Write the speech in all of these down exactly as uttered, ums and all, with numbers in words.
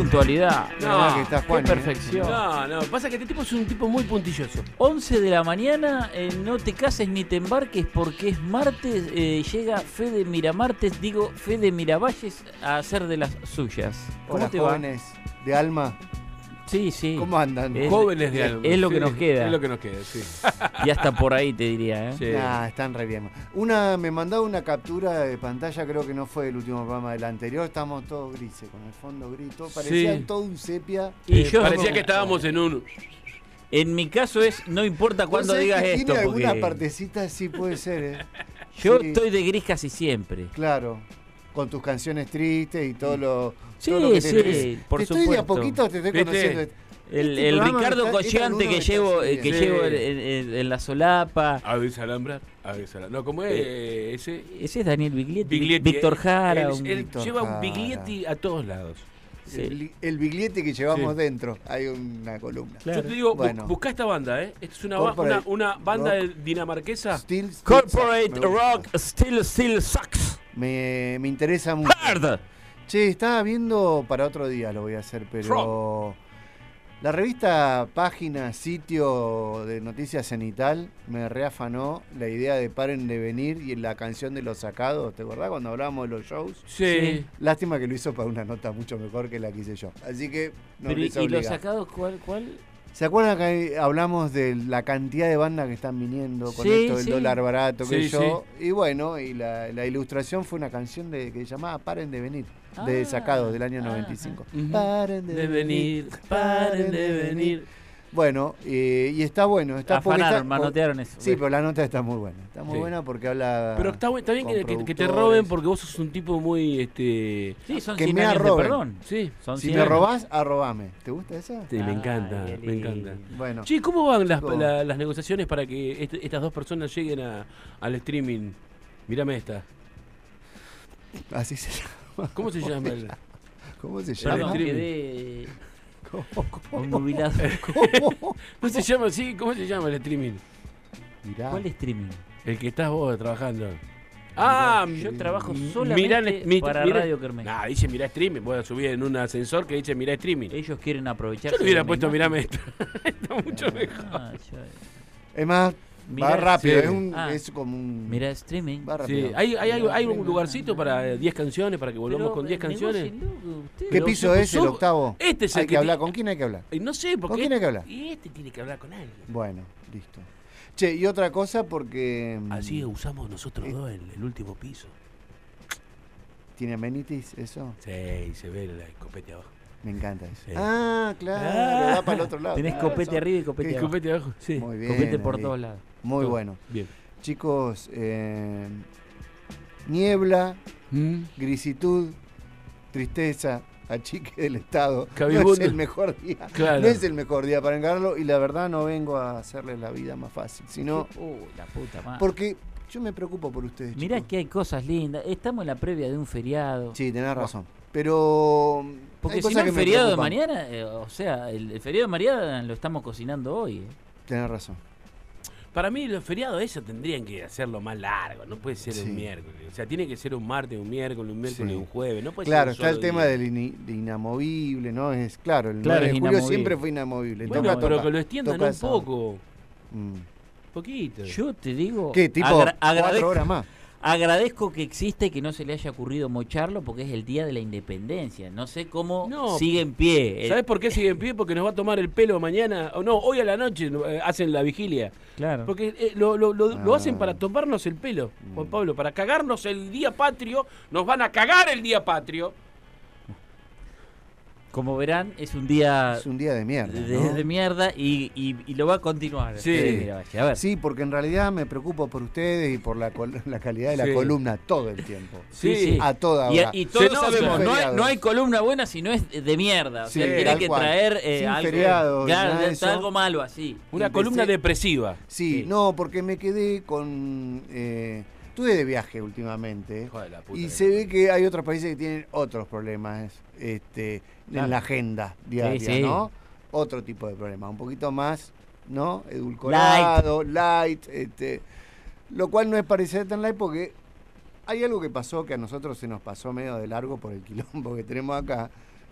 puntualidad. No, que está Juan, qué perfección. ¿eh? No, no, pasa que este tipo es un tipo muy puntilloso. once de la mañana, eh, no te cases ni te embarques porque es martes, eh, llega Fede Miramartes, digo Fede Miravalles a hacer de las suyas. ¿Cómo Hola, te jóvenes de alma. Sí, sí. ¿Cómo andan? Es, Jóvenes de alma. Es lo sí, que nos queda. Es lo que nos queda, sí. Y hasta por ahí te diría, ¿eh? Sí. Nah, están re bien. Una, me mandaba una captura de pantalla, creo que no fue el último programa del anterior, estamos todos grises, con el fondo gris, todo, parecía Sí. todo un sepia. Y Eh, yo- parecía que estábamos en un... En mi caso es, no importa ¿Vos cuándo sabés digas que esto, tiene alguna porque partecita, sí puede ser, ¿eh? yo Sí, estoy de gris casi siempre. claro, con tus canciones tristes y todo lo, Sí, todo lo que sí, te, por te estoy de a supuesto. poquito, te estoy ¿Viste? conociendo. El, Este el programa Ricardo está- este Collante alumno que está llevo, así eh, que bien. llevo Sí. en, en- en la solapa. Aves Alhambra, Aves Alhambra. No, ¿cómo es Eh, ese? Ese es Daniel Biglietti. Biglietti. Víctor Él- Jara. Él, un- él Víctor lleva un Jara. Biglietti a todos lados. sí. El, el biglete que llevamos Sí. dentro, hay una columna. Claro. Yo te digo, bu- Bueno. buscá esta banda, ¿eh? Esta es una, ba- una, Corporate una banda rock. de dinamarquesa. Still, still Corporate sucks, me gusta. Rock Still Still Sucks. Me, me interesa mucho. Hard. Che, estaba viendo para otro día, lo voy a hacer, pero la revista Página, sitio de noticias cenital, me reafanó la idea de Paren de Venir y la canción de Los Sacados. ¿Te acordás cuando hablábamos de los shows? Sí. Lástima que lo hizo para una nota mucho mejor que la que hice yo. Así que no Pero, ¿y les y los obliga. sacados cuál? cuál? ¿Se acuerdan que hablamos de la cantidad de bandas que están viniendo con Sí, esto del sí. dólar barato que Sí, yo? Y bueno, y la, la ilustración fue una canción de, que se llamaba Paren de Venir, de Ah, Sacados del año ah, noventa y cinco. Ujú. Paren de, De venir, paren de venir. Bueno, eh, y está bueno. Está porque Afanaron, está- manotearon eso. Sí, pero la nota está muy buena. Está muy Sí. buena porque habla. Pero está, bu- está bien con que, que- que te productores. roben porque vos sos un tipo muy... este Sí, son que cien me años de arroben. perdón. Sí, Son Si cien me años. robás, arrobame. ¿Te gusta esa? sí, me Ay, encanta, qué me encanta. lindo. Bueno. Che, ¿cómo van las, ¿Cómo? la- las negociaciones para que este- estas dos personas lleguen a- al streaming? Mírame esta. Así se llama. ¿Cómo se llama? el- ¿Cómo se El llama? Vamos, streaming. quedé ¿Cómo? inmovilado. ¿Cómo? ¿Cómo se llama? Sí, ¿cómo se llama el streaming? Mirá. ¿Cuál streaming? El que estás vos trabajando. Ah, Yo trabajo m- solamente mirá- mi- para mirá- Radio Kermés. Nah, dice mirá streaming. Voy a subir en un ascensor que dice mirá streaming. Ellos quieren aprovechar. Yo le hubiera puesto mirame esto. Está mucho mejor. Ah, yo- Es más, Mirá- va rápido. sí. Es, un, Ah. es como un. Mira streaming. Va rápido. Sí, ¿hay, hay, algo- hay un Venga. lugarcito para eh, diez canciones, para que volvamos Pero, con diez eh, canciones? negócienlo, ustedes. ¿Qué Pero piso se es el puso- octavo? Este es el Hay que que hablar. ti- ¿Con quién hay que hablar? Y no sé, porque... ¿Con quién hay que hablar? Y este tiene que hablar con alguien. Bueno, listo. Che, y otra cosa porque. mm, Así usamos nosotros Eh. dos el, el último piso. ¿Tiene amenities eso? Sí, se ve el copete abajo. Me encanta eso. Sí. Ah, claro, Ah. va para el otro lado. Tenés Tenés copete razón. arriba y copete ¿El abajo. copete abajo? Sí. Muy bien. Copete por ahí. todos lados. Muy Todo. bueno. Bien. Chicos, eh, niebla, Mm. grisitud, tristeza, achique del Estado. No Cabibundo. es el mejor día. Claro. No es el mejor día para encargarlo y la verdad no vengo a hacerles la vida más fácil, sino Uh, la puta madre. porque yo me preocupo por ustedes. Mirá chicos. que hay cosas lindas. Estamos en la previa de un feriado. Sí, tenés razón. Pero Porque hay si no cosas el que me feriado de preocupan. mañana, eh, o sea, el, el feriado de mañana lo estamos cocinando hoy. eh. Tenés razón. Para mí los feriados esos tendrían que hacerlo más largo, no puede ser Sí. un miércoles. O sea, tiene que ser un martes, un miércoles, un miércoles y Sí. un jueves. No puede Claro, ser un está el solo tema día. del ini- de inamovible, ¿no? Es claro, el Claro, nueve es de julio inamovible. siempre fue inamovible. Bueno, Toca, pero toca. que lo extiendan Toca un esa- poco. Mm. Poquito. Yo te digo, ¿Qué? ¿Tipo agra- cuatro agradezco, horas más? agradezco que existe y que no se le haya ocurrido mocharlo porque es el día de la independencia. No sé cómo No. sigue en pie. ¿Sabes por qué sigue en pie? Porque nos va a tomar el pelo mañana, o no, hoy a la noche eh, hacen la vigilia. Claro. Porque eh, lo, lo- lo- lo Ah. hacen para tomarnos el pelo, Juan Mm. Pablo, para cagarnos el día patrio, nos van a cagar el día patrio. Como verán, es un día Es un día de mierda. de, ¿no? de mierda y, y- y lo va a continuar. Sí. Eh, mira, vaya, a ver. Sí, porque en realidad me preocupo por ustedes y por la, col- la calidad de la Sí. columna todo el tiempo. Sí, sí. A toda Y, hora. y todos Se nota, sabemos, no hay, feriados. no hay columna buena si no es de mierda. O sea, Sí, tiene tal que cual. traer eh, Sin algo, feriados, claro, nada de de- eso. algo malo así. Una Empecé- columna depresiva. Sí, Sí. no, porque me quedé con... Eh, estuve de viaje últimamente. Hijo de la puta Y que se lo- ve que hay otros países que tienen otros problemas este, Claro. en la agenda diaria, Sí, sí. ¿no? Otro tipo de problema, un poquito más, ¿no? Edulcorado, light, este, lo cual no es parecer tan light porque hay algo que pasó que a nosotros se nos pasó medio de largo por el quilombo que tenemos acá,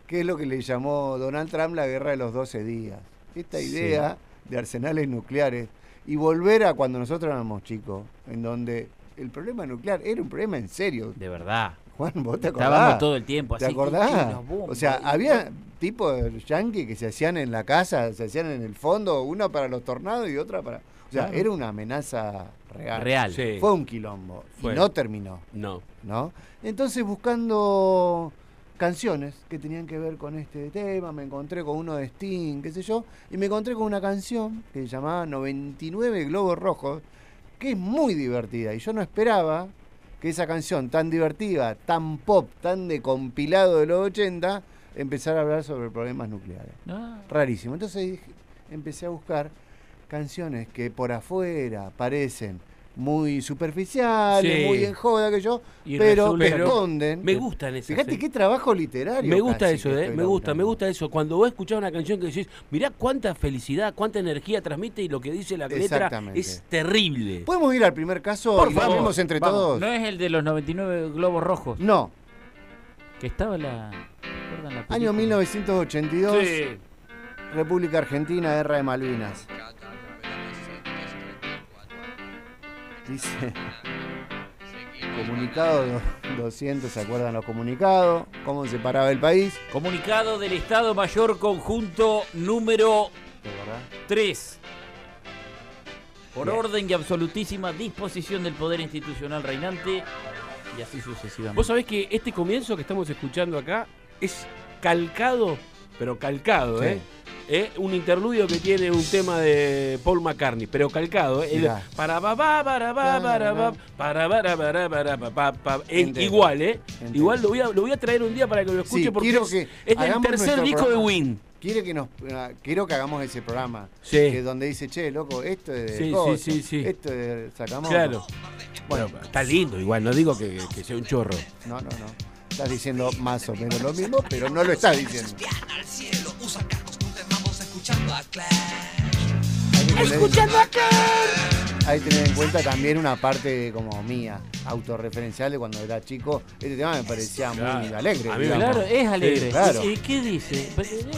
que es lo que le llamó Donald Trump la guerra de los doce días. Esta idea sí. de arsenales nucleares y volver a cuando nosotros éramos chicos, en donde el problema nuclear era un problema en serio. De verdad. Juan, ¿vos te acordás? Estábamos todo el tiempo ¿Te así. acordás? O sea, había tipos yanquis que se hacían en la casa, se hacían en el fondo, una para los tornados y otra para... O sea, claro. era una amenaza real. Real. Sí. Fue un quilombo. Fue. Y no terminó. No. ¿No? Entonces, buscando canciones que tenían que ver con este tema, me encontré con uno de Sting, qué sé yo, y me encontré con una canción que se llamaba noventa y nueve Globos Rojos, que es muy divertida. Y yo no esperaba que esa canción tan divertida, tan pop, tan de compilado de los ochenta, empezara a hablar sobre problemas nucleares. Ah. Rarísimo. Entonces dije, empecé a buscar canciones que por afuera parecen muy superficiales, sí. muy en joda que yo, y pero que esconden. Me gustan esas. Fíjate eh. qué trabajo literario. Me gusta eso, eh, me gusta, me gusta eso. Cuando vos escuchás una canción que decís, mirá cuánta felicidad, cuánta energía transmite y lo que dice la letra es terrible. ¿Podemos ir al primer caso? Por y favor, vamos entre vamos. todos. ¿No es el de los noventa y nueve globos rojos? No. Que estaba la... la Año mil novecientos ochenta y dos, sí. República Argentina, Guerra de Malvinas. Dice, comunicado doscientos, ¿se acuerdan los comunicados? ¿Cómo se paraba el país? Comunicado del Estado Mayor Conjunto número tres. Por Bien. orden y absolutísima disposición del Poder Institucional reinante, y así sucesivamente. Vos sabés que este comienzo que estamos escuchando acá es calcado, pero calcado, sí. ¿eh? ¿Eh? Un interludio que tiene un tema de Paul McCartney, pero calcado, ¿eh? El para ba ba para ba para ba para para para para pa pa igual, ¿eh? Entiendo. Igual lo voy a lo voy a traer un día para que lo escuche sí, porque es, que es el tercer disco programa. de Win. Quiere que nos uh, quiero que hagamos ese programa, sí. que donde dice, "Che, loco, esto es de sí, Coso, sí, sí, sí. esto es de Sakamoto." Claro. Bueno, bueno, está lindo igual, no digo que, que sea un chorro. No, no, no. Estás diciendo más o menos lo mismo, pero no lo estás diciendo. Escuchando a Clash. Escuchando a Clash. Hay que tener en cuenta también una parte como mía, autorreferencial de cuando era chico. Este tema me parecía claro. muy alegre. A mí, claro, es alegre. Sí, claro. ¿Y qué dice?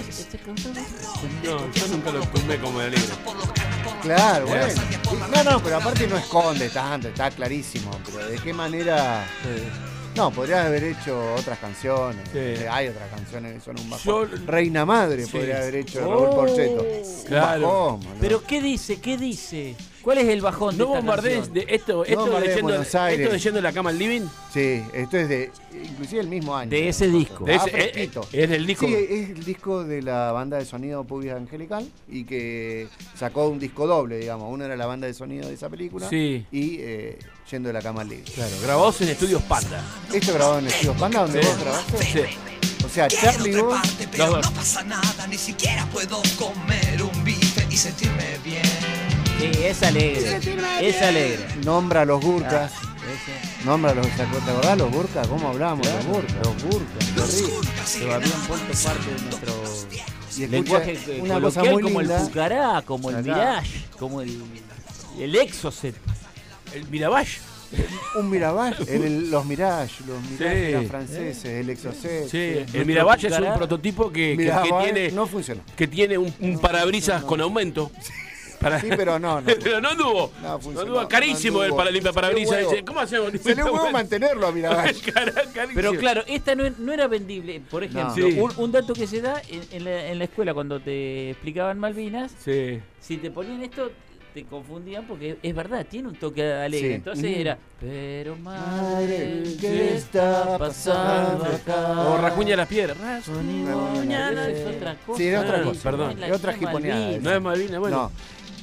No, yo nunca lo tomé como alegre. Claro, bueno. No, no, pero aparte no esconde tanto, está clarísimo. Pero de qué manera... Sí. No, podrías haber hecho otras canciones. Sí. Hay otras canciones que son un bajón. Yo, Reina Madre sí. podría haber hecho oh, Raúl Porchetto. Claro. Bajón, pero ¿qué dice? ¿Qué dice? ¿Cuál es el bajón de no esta canción? De esto, esto, no de yendo, esto de yendo la cama al living. Sí, esto es de inclusive el mismo año. De ese disco. De ese, ah, es, es del disco. Sí, es el disco de la banda de sonido Pubis Angelical y que sacó un disco doble, digamos. Uno era la banda de sonido de esa película sí. y eh, Yendo de la cama al living. Claro, grabados en Estudios Panda. ¿Esto grabado en Estudios Panda donde sí. vos grabaste? Sí. O sea, Charlie y vos... Pero no pasa nada, ni siquiera puedo comer un bife y sentirme bien. Sí, es alegre, es alegre. Nombra a los Gurkas. Ah, Nombra a los... ¿Te acordás los Gurkas? ¿Cómo hablábamos de claro, los Gurkas? Los Gurkas. Los Gurkas que habían puesto parte de nuestro y lenguaje una cosa muy como linda. el Pucará, como el acá. Mirage, como el, el Exocet. El Mirage. Un Mirage, el, los Mirage, los Mirage sí. eran franceses, el Exocet. Sí. Sí. El Mirage es un prototipo que, que, que tiene no funciona. Que tiene un, un no, parabrisas no, no. con aumento. Para... Sí, pero no, no. Pero no anduvo. No, no anduvo carísimo no anduvo. El para limpiar parabrisas. ¿Cómo hacemos? Se le huevo mantenerlo a Mirage. Pero claro, esta no, no era vendible. Por ejemplo, no. sí. un, un dato que se da en, en, la, en la escuela cuando te explicaban Malvinas, sí. si te ponían esto... te confundían porque es verdad, tiene un toque alegre. Sí. Entonces mm. era, pero madre, ¿qué está pasando acá? O Rajuña las piedras. Rajuña no es otra cosa. Sí, es otra cosa. Perdón. Es otra jiponeada. No es Malvina, bueno. No.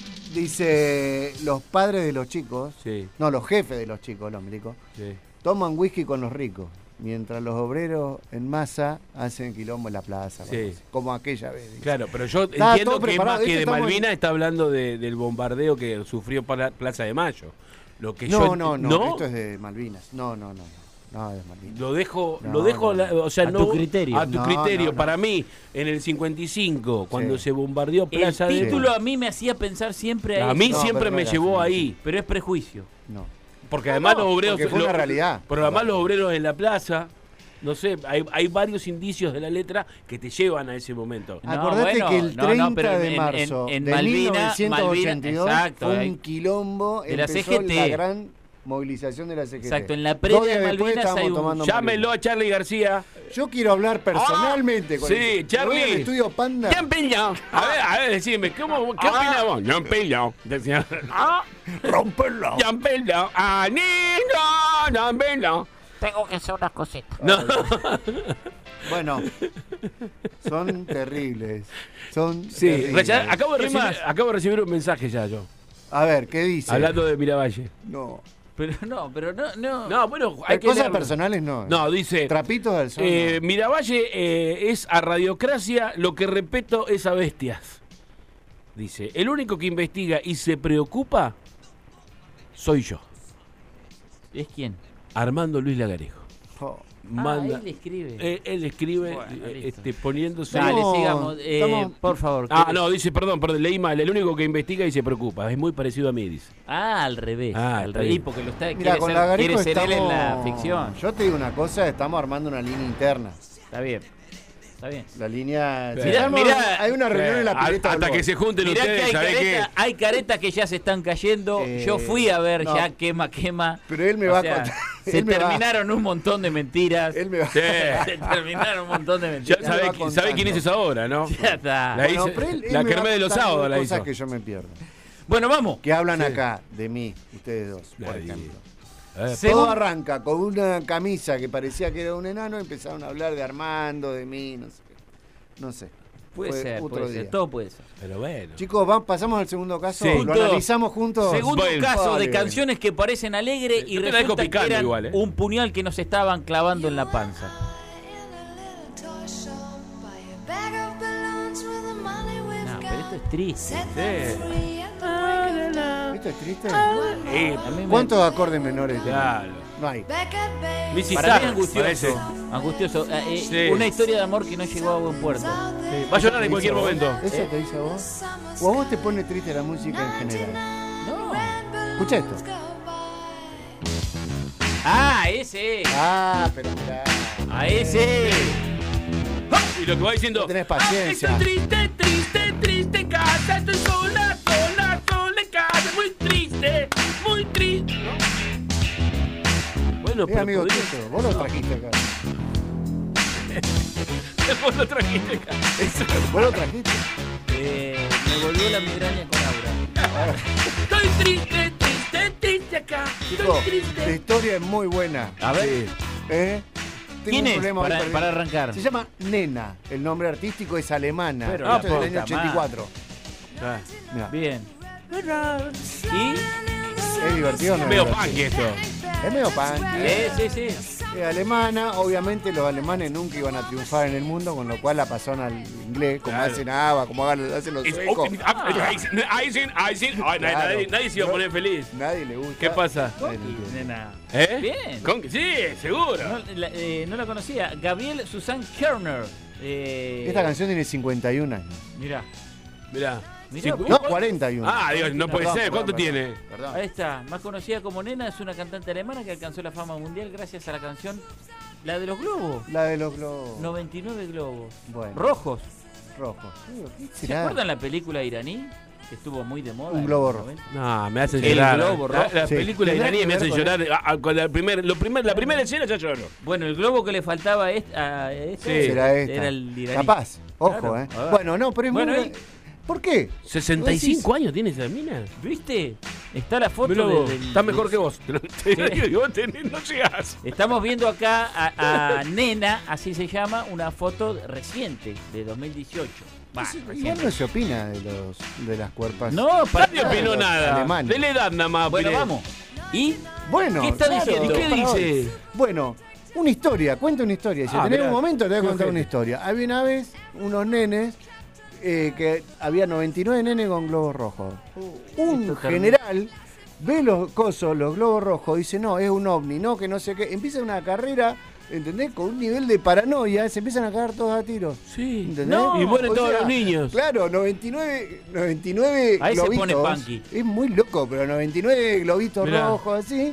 Dice, los padres de los chicos, sí. no, los jefes de los chicos, los milicos, sí. toman whisky con los ricos. Mientras los obreros en masa hacen quilombo en la plaza, sí. como aquella vez. Dice. Claro, pero yo está entiendo que más que de estamos... Malvinas está hablando de, del bombardeo que sufrió para Plaza de Mayo. Lo que no, yo no, no, no, esto es de Malvinas. No, no, no. No, es Malvinas. Lo dejo, no, lo dejo, no, la, o sea, a no, tu criterio. A tu no, criterio. No, no. Para mí, en el cincuenta y cinco, cuando sí. se bombardeó Plaza el de título a mí me hacía pensar siempre ahí. A mí no, siempre me llevó así, ahí. Pero es prejuicio. No. Porque además no, los obreros. Porque fue lo, una realidad. Pero además los obreros en la plaza. No sé, hay, hay varios indicios de la letra que te llevan a ese momento. No, Acordate bueno, que el no, treinta no, pero de en- marzo en- en de Malvina- mil novecientos ochenta y dos Malvina, exacto, fue ahí. un quilombo, De la empezó C G T. la gran movilización de la C G T. Exacto, en la Dos previa días de después Malvinas estábamos hay un- tomando Llámelo a Charlie García. Malvinas. Yo quiero hablar personalmente con sí, él. Charlie. Me voy al estudio Panda. ¿Quién pilló? A ver, a ver, decime, ¿cómo, ¿qué opinás vos? ¿Quién pilló? Decía. Ah, Rompelo. ¿quién pilló? Ah, niño, ¿quién pilló? Tengo que hacer unas cositas. No. Bueno, son terribles. Son Sí, terribles. ya acabo de, ¿Qué recibir, más? acabo de recibir un mensaje ya yo. A ver, ¿qué dice? Hablando de Miravalle. No. Pero no, pero no, no. No, bueno, hay que Cosas leerlo. personales no. No, dice. Trapitos del sol. Eh, no. Miravalle eh, es a Radiocracia lo que Repeto es a Bestias. Dice, el único que investiga y se preocupa soy yo, ¿Es quién? Armando Luis Lagarejo. Oh. Manda, Ah, él escribe. eh, él escribe Bueno, eh, listo. este, poniéndose... Dale, Estamos- sigamos. Eh, estamos- Por favor. Ah, ¿qué- no, dice, perdón, perdón, leí mal. El único que investiga y se preocupa. Es muy parecido a mí, dice. Ah, al revés. Ah, al está revés. bien. Porque lo está, Mira, quiere con ser, Lagarejo quiere ser él estamos... en la ficción. Yo te digo una cosa, estamos armando una línea interna. Está bien. Está bien. La línea... Mirá, Si estamos- mirá, hay una reunión en la A- pileta del hasta que gol. se junten Mirá que ustedes, hay ¿sabés qué? caretas, hay caretas que ya se están cayendo. Eh, Yo fui a ver no. ya quema, quema. Pero él me O va sea, a contar. Se Él me va- terminaron un montón de mentiras. Él me va Sí. Se terminaron un montón de Ya mentiras. me va sabe, contando. sabe quién es esa obra, ¿no? Ya está. La Bueno, hice- pero él- él la me va Kermés de los contando sábados la cosas hizo. que yo me pierdo. Bueno, vamos. Que hablan Sí. acá de mí, ustedes dos, por Nadie. ejemplo. Eh, Según- Todo arranca con una camisa que parecía que era un enano, empezaron a hablar de Armando, de mí, no sé qué. No sé. Puede Fue ser, otro puede ser. día. Todo puede ser. Pero bueno. Chicos, ¿va- ¿pasamos al segundo caso? Sí. ¿Lo Punto. analizamos juntos? Segundo Bueno. caso Vale. de canciones que parecen alegres y Yo te la dejo resulta que picando eran igual, ¿eh? un puñal que nos estaban clavando en la panza. No, pero esto es triste. ¿Esto es triste? Eh, A mí me- ¿Cuántos acordes menores tiene? claro. No hay. Missy Para mí Star, angustioso. parece. Angustioso. Eh, eh, Sí. Una historia de amor que no llegó a buen puerto. Sí, Va a llorar en cualquier momento. ¿Eso te dice a vos? ¿O a vos te pone triste la música en general? No. Escucha esto. Ah, ese. Ah, pero mirá. A ese. Y lo que va diciendo. No tenés paciencia. "Ah, estoy triste, triste, triste en casa. Estoy sola, sola, sola en casa. Muy triste, muy triste. ¿No? Bueno, Es pero amigo podría- tuyo, vos lo trajiste acá. Vos lo trajiste acá. Vos lo trajiste. Eh, me volvió la migraña con Aura. Estoy triste, triste, triste acá. Chicos, Estoy la triste. historia es muy buena. A ver. Sí. ¿Eh? Tengo ¿Quién un es? problema Para, ahorita. para arrancar. Se llama Nena. El nombre artístico es alemana. Pero Esto la es del puta año ochenta y cuatro. Ah, Mirá, Bien. ¿Y? es divertido, ¿o ¿no? medio es divertido? punk esto. Es medio punk. Sí, sí, sí. Es alemana, obviamente los alemanes nunca iban a triunfar en el mundo, con lo cual la pasaron al inglés, como Claro. hacen ABBA, como hagan- hacen los It's suecos. open up, Eisen, Eisen, Eisen. Ay, nadie- Claro. nadie, nadie se iba a poner feliz. Nadie le gusta. ¿Qué pasa? Nadie le entiende. Nena. ¿Eh? Bien. ¿Con que? Sí, seguro. No la, eh, no la conocía. Gabriel Susan Kerner. Eh, Esta canción tiene cincuenta y un años. Mirá. Mirá. Mirá, Cincu- No, cuarenta y uno. Ah, Dios, no puede Perdón, ser. ¿Cuánto perdón, tiene? Perdón. Ahí está. Más conocida como Nena, es una cantante alemana que alcanzó la fama mundial gracias a la canción La de los globos. La de los globos. noventa y nueve globos. Bueno. Rojos. Rojos. ¿Qué ¿Se será? acuerdan la película iraní? Que estuvo muy de moda. Un en globo los rojo. noventa. No, me hacen El llorar. globo La- rojo. Las Sí. películas ¿Tendrá iraníes que me ver hacen con llorar. Ah, ah, con la, primer, lo primer, la primera escena ya lloro. Bueno, el globo que le faltaba a este, a este Sí. Será esta. era el iraní. Capaz. Ojo, Claro. ¿eh? A ver. Bueno, no, pero es Bueno, muy... ahí- ¿Por qué? ¿sesenta y cinco años tiene esa mina? ¿Viste? Está la foto Mirá vos, de- del- está mejor que vos. Te lo- te lo Sí. digo, vos tenés- no llegás. Estamos viendo acá a, a Nena, así se llama, una foto reciente de dos mil dieciocho. Va, Igual reciente. no se opina de los de las cuerpas. No, para Nadie opinó los nada. alemanes. De la edad nada más. Bueno, opiné. vamos. ¿Y? Bueno, ¿Qué está claro, diciendo? ¿Y qué para dice? hoy. Bueno, una historia, cuenta una historia. Si Ah, tenés mirá, un momento, te voy a qué contar ojete. una historia. Había una vez unos nenes eh, que había noventa y nueve nenes con globos rojos. Un esto termina- general ve los cosos, los globos rojos, dice, no, es un ovni, no, que no sé qué. Empieza una carrera, ¿entendés? Con un nivel de paranoia, se empiezan a cagar todos a tiros. Sí. ¿Entendés? No, y mueren O todos sea, los niños. Claro, noventa y nueve, noventa y nueve Ahí se globitos. pone punky. Es muy loco, pero noventa y nueve globitos Mirá. rojos así.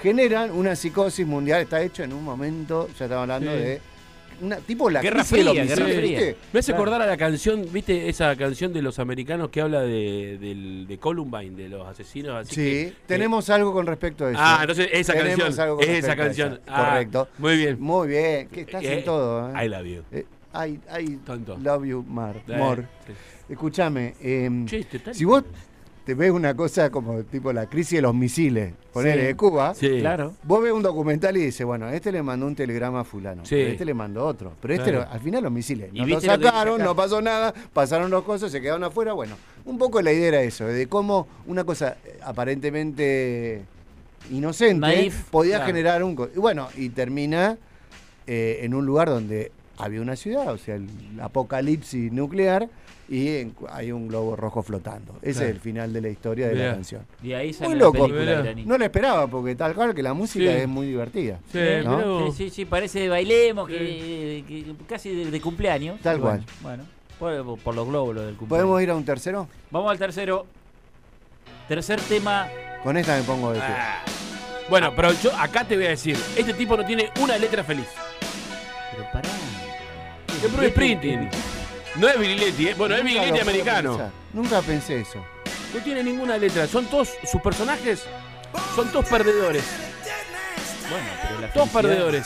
generan una psicosis mundial. Está hecho en un momento, ya estamos hablando sí. de una tipo la Guerra crisis Fría, de los Guerra misiles, Fría. ¿viste? Me hace Claro. acordar a la canción, ¿viste? Esa canción de los americanos que habla de, del- de Columbine, de los asesinos. Así Sí, que, tenemos eh, algo con respecto a eso. Ah, entonces esa Tenemos canción. algo con Es esa respecto a canción. esa. Ah, Correcto. Muy bien. Muy bien, que estás Eh, en todo. ¿eh? I love you. Eh, I, I Tonto. love you, Mar. Eh, More. sí. Escúchame, eh, Chiste, tal. si vos te ves una cosa como tipo la crisis de los misiles, ponele Sí. de Cuba, Sí. Claro. vos ves un documental y dices, bueno, este le mandó un telegrama a fulano, Sí. pero este le mandó otro, pero este Claro. lo- al final los misiles ¿Y no lo viste lo que dice sacaron, acá? no pasó nada, pasaron los cosas, se quedaron afuera, bueno, un poco la idea era eso, de cómo una cosa eh, aparentemente inocente Naif, podía claro. generar un... co- y bueno, y termina eh, en un lugar donde había una ciudad, o sea, el apocalipsis nuclear, y en- hay un globo rojo flotando. Ese Claro. es el final de la historia de Mirá. la canción. Y ahí sale Muy la loco. película Mirá. iraní. No lo esperaba, porque tal cual que la música Sí. es muy divertida. Sí, ¿no? mirá vos. Sí, sí, sí, parece de bailemos, que, que- casi de, de cumpleaños. Tal Bueno, cual. Bueno, por, por los glóbulos del cumpleaños. ¿Podemos ir a un tercero? Vamos al tercero. Tercer tema. Con esta me pongo de pie. Ah. Bueno, pero yo acá te voy a decir, este tipo no tiene una letra feliz. Pero pará. Es Bruce Springsteen. No es Bililetti, ¿eh? Bueno, es Nunca Bililetti lo pude americano. pensar. Nunca pensé eso. No tiene ninguna letra. Son todos, sus personajes son todos perdedores. Bueno, pero la Todos felicidad- perdedores.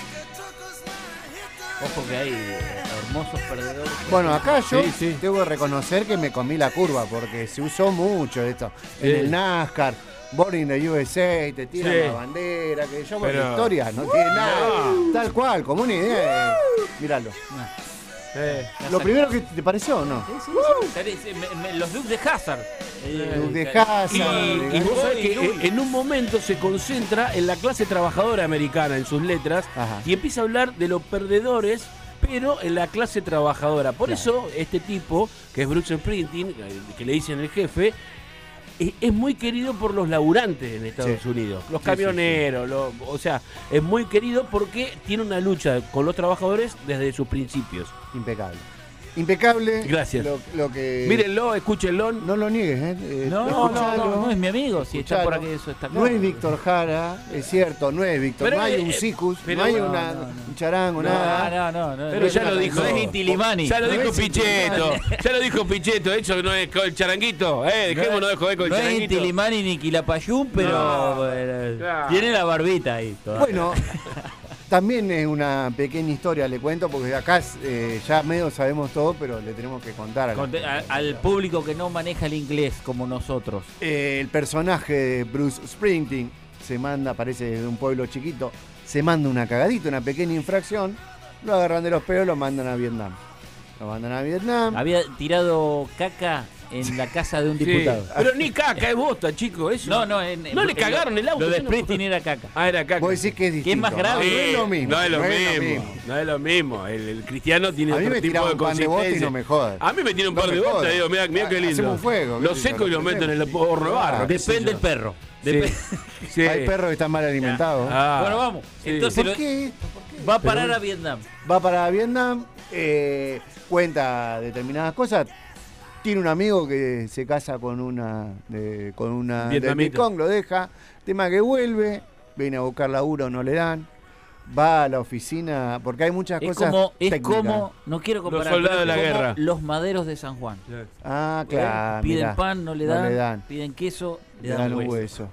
Ojo que hay hermosos perdedores. Bueno, acá yo Sí, sí. tengo que reconocer que me comí la curva, porque se usó mucho esto. En Sí. el NASCAR, Born in the U S A, te tiran Sí. la bandera, que yo por Pero- la historia no tiene nada. Tal cual, como una idea. de- Míralo. Eh, Lo primero que te pareció, ¿o no? Sí, sí, sí. Parece- me- me- los looks de Hazard. Eh, Look de eh, Hazard. Y, y vos sabés que Uy, uy. eh, en un momento se concentra en la clase trabajadora americana, en sus letras, Ajá. y empieza a hablar de los perdedores, pero en la clase trabajadora. Por eso este tipo, que es Bruce Springsteen, eh, que le dicen el jefe, es, es muy querido por los laburantes en Estados Sí. Unidos, los Sí, camioneros, los- o sea, es muy querido porque tiene una lucha con los trabajadores desde sus principios. Impecable. Impecable. Gracias. Lo, lo que... Mírenlo, escúchenlo. No lo niegues, ¿eh? Eh, No, no, escuchalo, no, no es mi amigo. Si está por escuchalo. aquí, eso está No claro. es Víctor Jara, es cierto, no es Víctor. Pero, no hay eh, un sicus, pero- no hay no, una, no, no. un charango, No, nada. no, no, no. Pero no, ya no, lo dijo. No es Inti Limani. Ya lo No dijo es Pichetto. Ya lo dijo Pichetto. Eso no es con el charanguito. Eh, dejémonos de joder con el No es charanguito. Inti Limani ni Quilapayún, pero No. eh, Claro. tiene la barbita ahí. todavía. Bueno, también es una pequeña historia, le cuento, porque acá eh, ya medio sabemos todo, pero le tenemos que contar. A la Conte- gente. a- al público que no maneja el inglés como nosotros. Eh, el personaje de Bruce Springsteen se manda, parece de un pueblo chiquito, se manda una cagadita, una pequeña infracción, lo agarran de los pelos, lo mandan a Vietnam. Lo mandan a Vietnam. Había tirado caca en la casa de un Sí. diputado. Pero ni caca, es bosta, chico. Eso. No, no, en, No en- le cagaron el auto. Lo de yo no- Springsteen era caca. Ah, era caca. Vos decís que es distinto. ¿Qué es más grave? No, no es lo mismo. No es lo mismo. No es lo mismo. El, el cristiano tiene A mí otro me tipo tiraba de un pan de bosta y consistencia. no me jodas. A mí me tiene un No par me de botas jodas. y digo, mira, mira qué lindo. Hacemos un fuego, qué Lo sé yo, seco y lo lo meto en el prendemos. horno de barro. Ah, qué sé Depende yo. del perro. Sí. Dep- Sí. Hay perros que están mal alimentados. Ah, Bueno, vamos. sí. Entonces ¿Por lo- qué? va a parar Pero- a Vietnam. Va para Vietnam, eh, cuenta determinadas cosas. Tiene un amigo que se casa con una de, con una del Vietnamita. Mekong, lo deja. Tema que vuelve, viene a buscar laburo, no le dan. Va a la oficina, porque hay muchas Es cosas como, es técnicas. como, no quiero comparar, Los soldados pero de es la como guerra. los maderos de San Juan. Ah, ¿Eh? claro. Piden mirá, pan, no le no dan, le dan. piden queso, le, le dan, dan un hueso. hueso.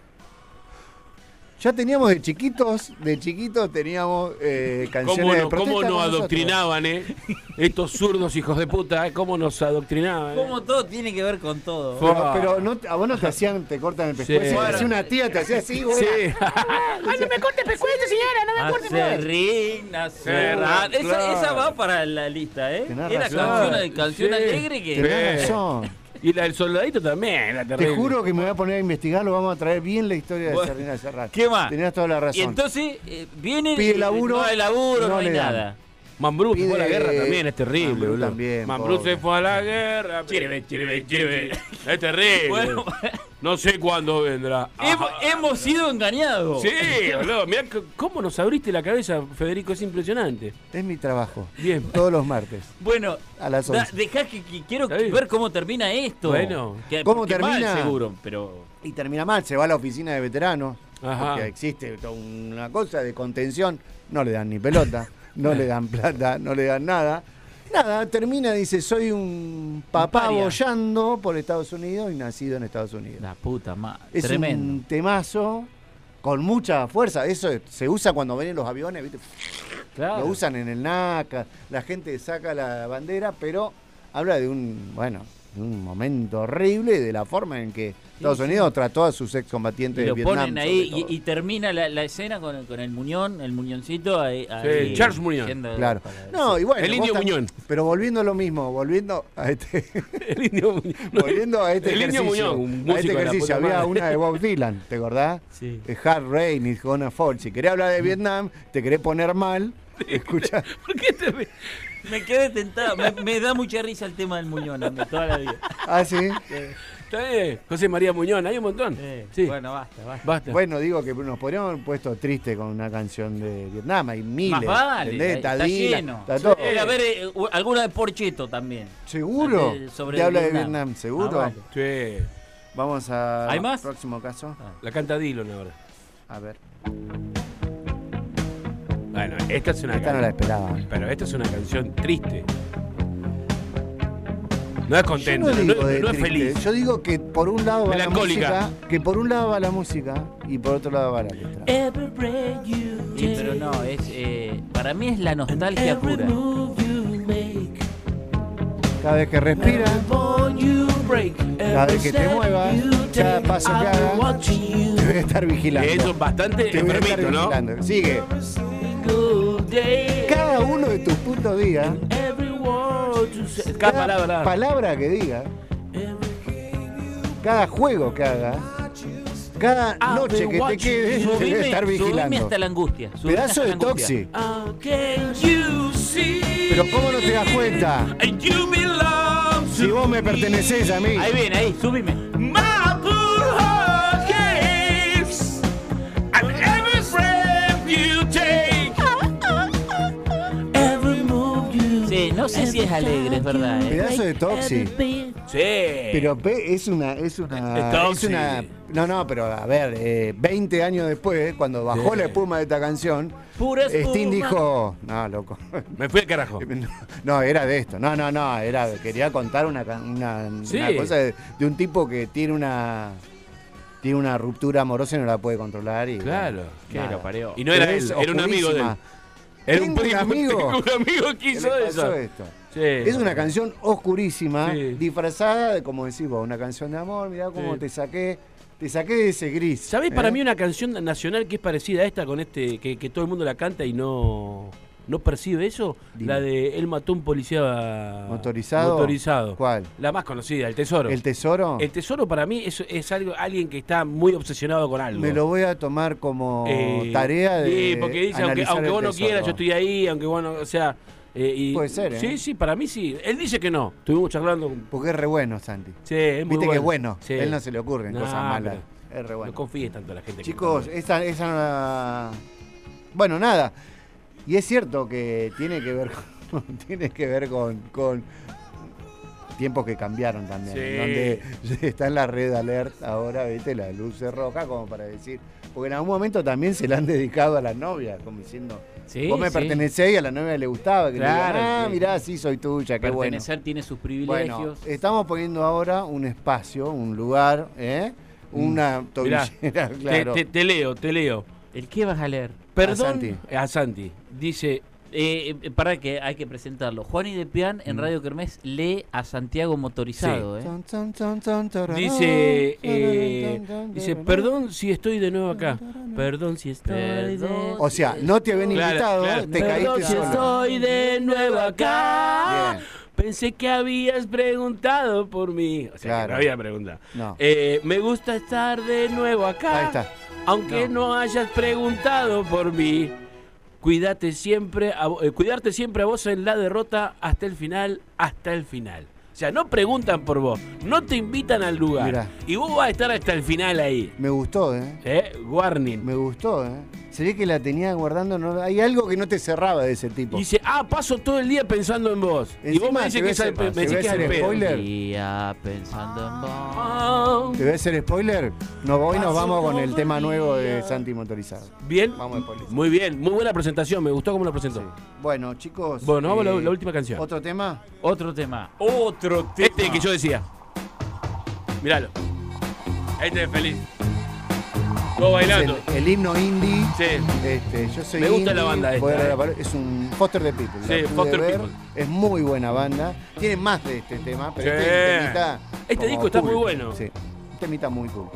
Ya teníamos de chiquitos, de chiquitos teníamos eh, canciones ¿Cómo, de no, protesta cómo nos con nosotros. adoctrinaban, eh? Estos zurdos hijos de puta, ¿eh? ¿Cómo nos adoctrinaban? eh? Como todo tiene que ver con todo. Fue- Pero, pero no, a vos no te hacían, te cortan el pescuezo. Sí. Si te hacía una tía, te hacía así, güey. Sí. ¡Ay, no me corte el pescuezo, señora! ¡No me corte el pescuezo! Acerrín, acerrán. Esa, Claro. esa va para la lista, ¿eh? Tenés Era razón. canción, canción Sí. alegre que... Tenés Sí. razón. Y la del soldadito también era Te terrible. juro que me voy a poner a investigarlo, vamos a traer bien la historia de Bueno, Sardina Serrat. ¿qué más? Tenías toda la Y razón. entonces eh, viene... Pide y laburo, no hay laburo, no, no hay le dan. nada. Mambrú se fue a la Pide- guerra también, es terrible, Mambrú boludo. también, Mambrú pobre. se fue a la guerra. Chirebe, chirebe, chirebe. Es terrible. Bueno, No sé cuándo vendrá. hemos, Ajá. hemos sido engañados. Sí, boludo. Mirá c- cómo nos abriste la cabeza, Federico, es impresionante. Es mi trabajo. Bien. Todos los martes, Bueno, a las da- once. dejá que, que quiero Está bien. ver cómo termina esto. Bueno. Que- ¿Cómo porque mal termina? seguro, pero... Y termina mal, se va a la oficina de veteranos. Ajá. porque existe toda una cosa de contención, no le dan ni pelota, no le dan plata, no le dan nada. Nada, termina, dice, soy un papá paria. boyando por Estados Unidos y nacido en Estados Unidos. La puta madre. Es Tremendo. un temazo con mucha fuerza. Eso se usa cuando vienen los aviones, ¿viste? Claro. Lo usan en el NACA, la gente saca la bandera, pero habla de un, bueno, de un momento horrible y de la forma en que Estados sí. Unidos trató a sus excombatientes Y de lo Vietnam. ponen ahí sobre y, todo. y termina la, la escena con, con el muñón, el muñoncito ahí. ahí Charles Muñón. yendo Claro. para- No, y bueno, El vos indio tam- Muñón. Pero volviendo a lo mismo, volviendo a este, El indio Muñoz. volviendo a este El indio ejercicio, Muñoz, un a músico este de la ejercicio, puta había madre. una de Bob Dylan, ¿te acordás? Sí. The Hard Rain is Gonna Fall. Si querés hablar de Vietnam, te querés poner mal, escucha. ¿Por qué te ríes? Me quedé tentado. Me, me da mucha risa el tema del muñón a mí, toda la vida. Ah, sí. Está bien. José María Muñón, hay un montón. Eh, Sí. Bueno, basta, basta. Basta. Bueno, digo que nos podríamos haber puesto triste con una canción de Vietnam. Hay miles. Más vale, ¿entendés? está, Está Dylan, lleno. está todo. Era ver eh, u- alguna de Porcheto también. ¿Seguro? De- sobre ¿Te habla de Vietnam. Vietnam? ¿Seguro? Ah, vale. Sí. Vamos a... ¿Hay más? Próximo caso. La canta Dylan ahora. A ver. Bueno, esta es una Esta no la esperaba. Pero esta es una canción triste. No es contenta, Yo no, no, digo no- de no es triste. feliz. Yo digo que por un lado va la Melancólica. música, que por un lado va la música y por otro lado va la letra. Sí, pero no, es eh, para mí es la nostalgia pura. Cada vez que respiras, cada vez que te muevas, cada paso que hagas, te voy a estar vigilando. Eso es bastante Te voy a estar enfermito, ¿no? vigilando. Sigue. Cada uno de tus putos días, Cada palabra. palabra que digas, cada juego que hagas, cada noche que te quedes, te voy a Subime, estar subime vigilando. hasta la angustia. subime Pedazo hasta de la angustia. toxi. Pero ¿cómo no te das cuenta? Si vos me pertenecés a mí. Ahí viene, ahí, subime. Sí, no sé si es alegre, es verdad. ¿eh? Pedazo de toxi. Sí. Pero pe- es una, es una, Es es toxi. una, no, no, pero a ver, eh, veinte años después, cuando bajó Sí. la espuma de esta canción, Pura espuma. Sting dijo, no, loco, Me fui al carajo. no, no, era de esto, no, no, no, era, quería contar una, ca- una, Sí. una cosa de, de un tipo que tiene una, tiene una ruptura amorosa y no la puede controlar y Claro. Que nada. lo parió. Y no era Pero él, es era un amigo de él. oscurísima. Era Tengo un primo, amigo. tengo un amigo que ¿Qué hizo le pasó eso. esto? Sí. Es una canción oscurísima, Sí. disfrazada de, como decís vos, una canción de amor, mirá cómo Sí. te saqué, te saqué de ese gris. ¿Sabés ¿eh? para mí una canción nacional que es parecida a esta con este, que, que todo el mundo la canta y no, no percibe eso? Dime. La de Él mató a un policía ¿Motorizado? motorizado. ¿Cuál? La más conocida, El Tesoro. ¿El tesoro? El Tesoro para mí es, es algo, alguien que está muy obsesionado con algo. Me lo voy a tomar como Eh, tarea de Sí, porque dice, aunque, analizar aunque el vos no tesoro. quieras, yo estoy ahí, aunque vos no, o sea... eh, y- Puede ser, ¿eh? Sí, sí, para mí sí. Él dice que no. Estuvimos charlando. Porque es re bueno, Santi. Sí, es muy Viste bueno. que es bueno. Sí. A él no se le ocurren No, cosas malas. pero Es re bueno. No confíes tanto en la gente. que Chicos, canta. esa, esa... Bueno, nada. Y es cierto que tiene que ver con, tiene que ver con, con tiempos que cambiaron también. Sí. Donde está en la red alert ahora, viste, la luz es roja como para decir. Porque en algún momento también se la han dedicado a las novias, como diciendo, Sí, vos me sí. pertenecés y a la novia le gustaba. Que le digan, Claro, ah, sí. mirá, sí soy tuya, qué bueno. Pertenecer tiene sus Bueno, privilegios. estamos poniendo ahora un espacio, un lugar, ¿eh? Una Mirá, tobillera, te, claro. te- te leo, te leo. ¿El qué vas a leer? Perdón. Santi. A Santi. Dice, Eh, eh, para que hay que presentarlo. Juan y de Pian en Radio Kermés lee a Santiago motorizado. ¿eh? Ton, ton, ton, ton, tararán, dice, eh, tararán, tararán, dice, tararán. perdón si estoy de nuevo acá. Perdón si estoy de Perdón. O sea, no te habían Claro, invitado, claro. te Perdón caíste si solo. estoy de nuevo acá. Bien. Pensé que habías preguntado por mí. O sea, que Claro. no había preguntado. No. Eh, me gusta estar de nuevo acá. Ahí está. Aunque no. hayas preguntado por mí. Cuídate siempre, a, vo- eh, cuidarte siempre a vos en la derrota hasta el final, hasta el final. O sea, no preguntan por vos, no te invitan al lugar. Mirá. Y vos vas a estar hasta el final ahí. Me gustó, ¿eh? ¿Eh? Warning. Me gustó, ¿eh? Se ve que la tenía guardando, no, hay algo que no te cerraba de ese tipo. Y dice, ah, paso todo el día pensando en vos. Encima, y vos me dices que es al ¿te me decís que es al pedo. spoiler? Día pensando en vos. ¿Te voy a hacer spoiler? No, hoy nos vamos con el tema nuevo de Santi Motorizado. Bien, Vamos a spoiler. muy bien, muy buena presentación, me gustó cómo lo presentó. Sí. Bueno, chicos. Bueno, vamos a eh, la, la última canción. ¿Otro tema? Otro tema. Otro tema. Este que yo decía. Míralo. Este es feliz. Todo bailando. Es el, el himno indie. Sí. Este, yo soy Me gusta indie, la banda esta, voy a dar eh. la palabra, es un Foster the People. Sí, la pude Foster ver, People. Es muy buena banda. Tiene más de este tema, pero Sí. este temita Este como disco está cool. muy bueno. Sí, un temita muy cool.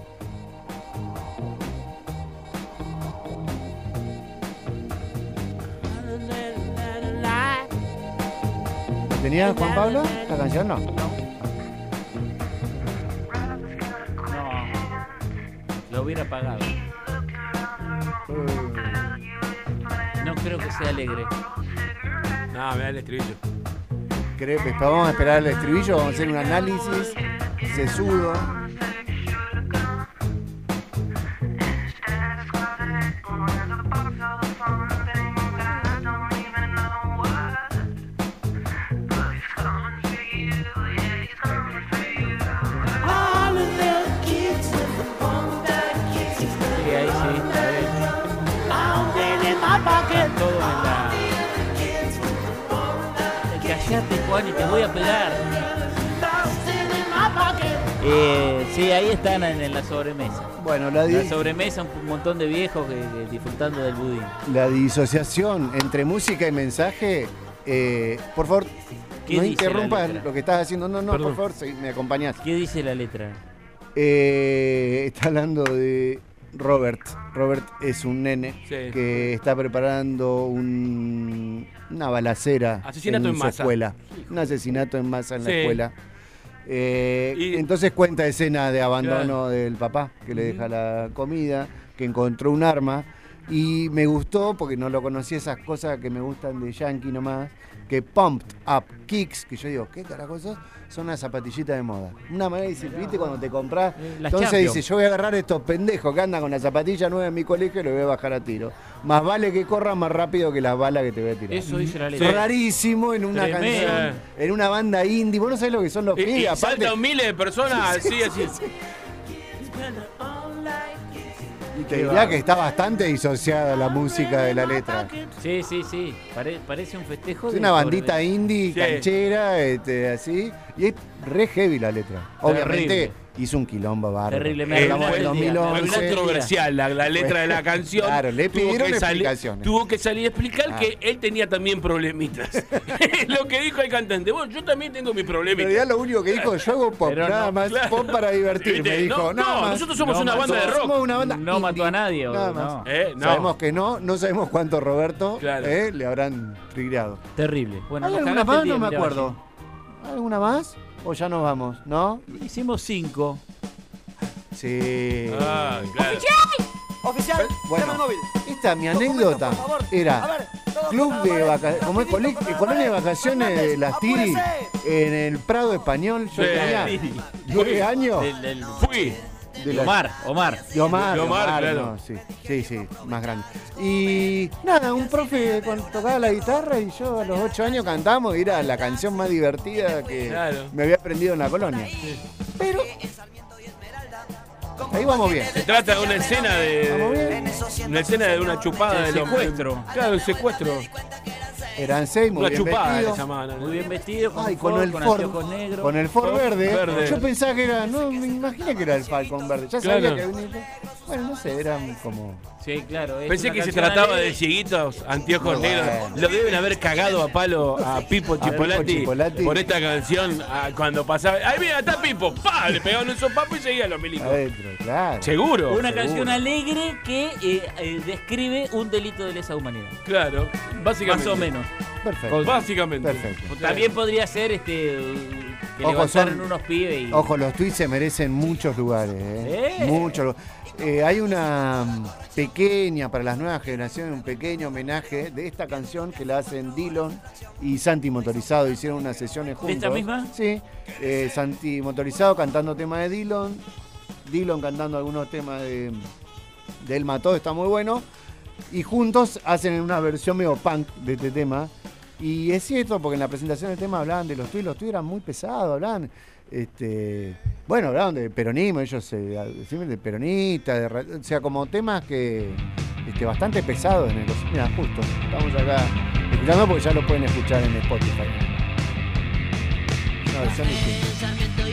¿La tenía Juan Pablo? ¿La canción no? No. Lo hubiera pagado. No creo que sea alegre. No, me da el estribillo. Creo que vamos a esperar el estribillo, vamos a hacer un análisis sesudo. Sí, ahí sí, está bien. Todo en la... Callate, Juan, y te voy a pegar. Eh, sí, ahí están en, en la sobremesa. Bueno, la, En la di- sobremesa un montón de viejos que, que disfrutando del budín. la disociación entre música y mensaje, eh, por favor, ¿Qué no dice interrumpas la letra? lo que estás haciendo. No, no, Perdón. por favor, sí, me acompañás. ¿Qué dice la letra? Eh, está hablando de Robert. Robert es un nene Sí. que está preparando un- una balacera Asesinato en su masa. escuela. Un asesinato en masa en la Sí. escuela. Eh, Y- entonces cuenta escena de abandono Claro. del papá que le deja la comida, que encontró un arma. Y me gustó, porque no lo conocí, esas cosas que me gustan de Yankee nomás, que Pumped Up Kicks, que yo digo, ¿qué carajo sos? Son unas zapatillitas de moda. Una manera de decir, ¿viste? Cuando te compras. Las Entonces Champions. dice, yo voy a agarrar a estos pendejos que andan con la zapatilla nueva en mi colegio y los voy a bajar a tiro. Más vale que corran más rápido que las balas que te voy a tirar. Eso dice la letra. Rarísimo en una Tremendo. canción, en una banda indie. Vos no sabés lo que son los Y, pibes, y aparte. saltan miles de personas así, así. Y te diría que está bastante disociada la música de la letra. Sí, sí, sí. Pare- parece un festejo. Es de una bandita sobremesa. indie, Sí. canchera, este, así. Y es re heavy la letra. Obviamente Terrible. hizo un quilombo bárbaro. Terrible, me Eh, Hablamos fue- del dos mil fue Fue once. controversial la, la letra de la canción. Claro, le Tuvo pidieron que salir- explicaciones. Tuvo que salir a explicar Ah. que él tenía también problemitas. Lo que dijo el cantante. Bueno, yo también tengo mis En problemitas. realidad lo único que dijo, yo hago pop, Pero nada no, más claro. pop para divertirme, ¿Viste? dijo. No, nada no, más. nosotros somos No una mató- banda de rock. Somos una banda No indie, mató a nadie, nada boludo, más. no. Eh, no. Sabemos que no, no sabemos cuánto Roberto Claro. eh, le habrán trigreado. Terrible. Bueno, ¿Hay nos alguna cagaste el más? día, No me mirá, acuerdo. ¿Alguna más? ¿O ya nos vamos? ¿No? Valle. Hicimos cinco. Sí. Ah, claro. Oficial, Bueno, llama al móvil. esta mi Documentos, anécdota por favor. A era ver, todos club por de favor. vacaciones, como es cole- Documentos, colonia de por favor. vacaciones de las Tiri Apúrese. en el Prado Español. Yo Sí. tenía nueve años. Del, del- Fui. De de la- Omar, Omar. De Omar, De Omar, Omar, claro. no, sí, sí, sí, más grande. Y nada, un profe con- tocaba la guitarra y yo a los ocho años cantamos y era la canción más divertida que Claro. me había aprendido en la colonia. Pero ahí vamos bien. Se trata de una escena Vamos de. bien. Una escena de una chupada El de los. secuestro. Claro, el secuestro. Eran seis, muy Una bien chupada le vestidos. llamaban. ¿no? Muy bien vestido, con, Ay, un con Ford, el con Ford, anteojos negros. con el Ford Ford verde. verde. Yo pensaba que era, no, me imaginé que era el Falcon verde. Ya Claro. sabía que venía. Bueno, no sé, eran como. Sí, claro. es Pensé una que se canción trataba alegre. de cieguitos, anteojos Bueno. negros. Lo deben haber cagado a palo a Pipo Chipolati, Chipolati. por esta canción ah, cuando pasaba. ¡Ahí mira, está Pipo! ¡Pah! Le pegaban un sopapo y seguían los milicos. Adentro, claro. ¿Seguro? Una Seguro. canción alegre que eh, eh, describe un delito de lesa humanidad. Claro, básicamente. Más o menos. Perfecto. Básicamente. Perfecto. También podría ser este que Ojo, levantaron son- unos pibes y. Ojo, los tweets se merecen muchos lugares. ¿eh? Eh. Muchos. Eh, hay una mm, pequeña, para las nuevas generaciones, un pequeño homenaje de esta canción que la hacen Dillon y Santi Motorizado. Hicieron unas sesiones juntos. esta misma? Sí. Eh, Santi Motorizado cantando temas de Dillon. Dillon cantando algunos temas de, de El Mató, está muy bueno. Y juntos hacen una versión medio punk de este tema. Y es cierto, porque en la presentación del tema hablaban de los tuits, los tuits eran muy pesados, hablaban, este, bueno, hablaban de peronismo, ellos eh, de peronista, de, o sea, como temas que este, bastante pesados en el. Mira, justo, estamos acá escuchando porque ya lo pueden escuchar en Spotify. Una versión distinta.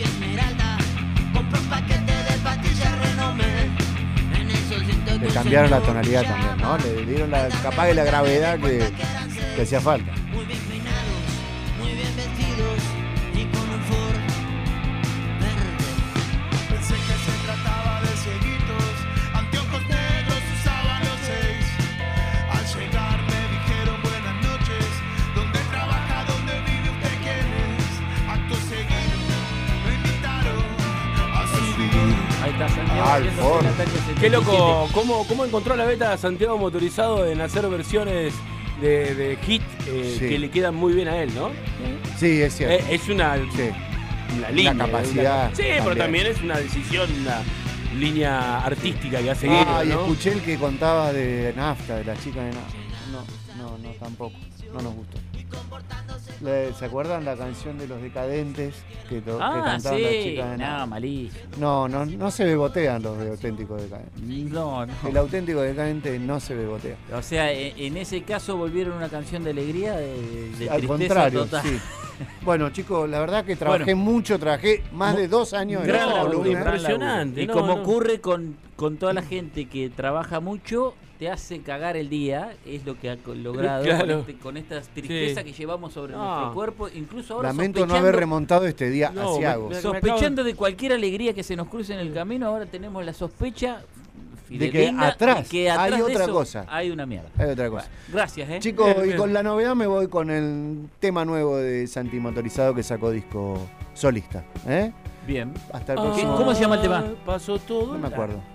Le cambiaron la tonalidad también, ¿no? Le dieron la, capaz de la gravedad que, que hacía falta. Muy bien peinados, muy bien vestidos y con un Ford verde. Pensé que se trataba de cieguitos, anteojos negros usaban los seis. Al llegar me dijeron buenas noches, ¿dónde trabaja, dónde vive usted, quién es? Acto seguido, me invitaron a subir. Ahí está Santiago. Al Ford. Qué loco, ¿cómo, cómo encontró la beta Santiago Motorizado en hacer versiones de, de hit eh, Sí. que le quedan muy bien a él, ¿no? Sí, es cierto. Eh, es una, Sí. una línea. Una capacidad una- sí, pero también. también es una decisión, una línea artística que ha seguido, Ah, y ¿no? escuché el que contaba de Nafta, de la chica de Nafta. No, no, no, tampoco. No nos gustó. Le- ¿Se acuerdan la canción de Los Decadentes que, to- que Ah, cantaban la sí. chica de No, Nafta? malísimo. No, no, no se bebotean los de auténticos decadentes. No, no. El auténtico decadente no se bebotea. O sea, e- en ese caso volvieron una canción de alegría, de, de Al tristeza contrario, total. sí. Bueno, chicos, la verdad que trabajé Bueno. mucho, trabajé más de dos años en Gran esta laburo, columna. gran impresionante, laburo. Y no, como no. ocurre con, con toda la gente que trabaja mucho, te hace cagar el día, es lo que ha co- logrado Claro. con, este- con esta tristeza Sí. que llevamos sobre No. nuestro cuerpo, incluso ahora Lamento no sospechando- haber remontado este día No, asiago. me- me- sospechando de cualquier alegría que se nos cruce en el camino, ahora tenemos la sospecha De que fidedigna atrás de que atrás hay de otra eso cosa. Hay una mierda. Hay otra cosa. Gracias, eh. Chicos, Bien, y bien. con la novedad me voy con el tema nuevo de Santi Motorizado que sacó disco solista. ¿eh? Bien. Hasta el Ah, próximo. ¿Cómo se llama el tema? Pasó todo. No me la- acuerdo.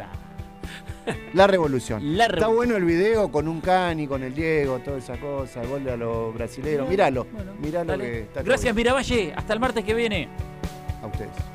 La Revolución. La Está Revolución. bueno el video con un Cani, con el Diego, toda esa cosa, gol a los brasileros. Míralo, Bueno, míralo dale. que está todo Gracias, bien. Miravalle. Hasta el martes que viene. A ustedes.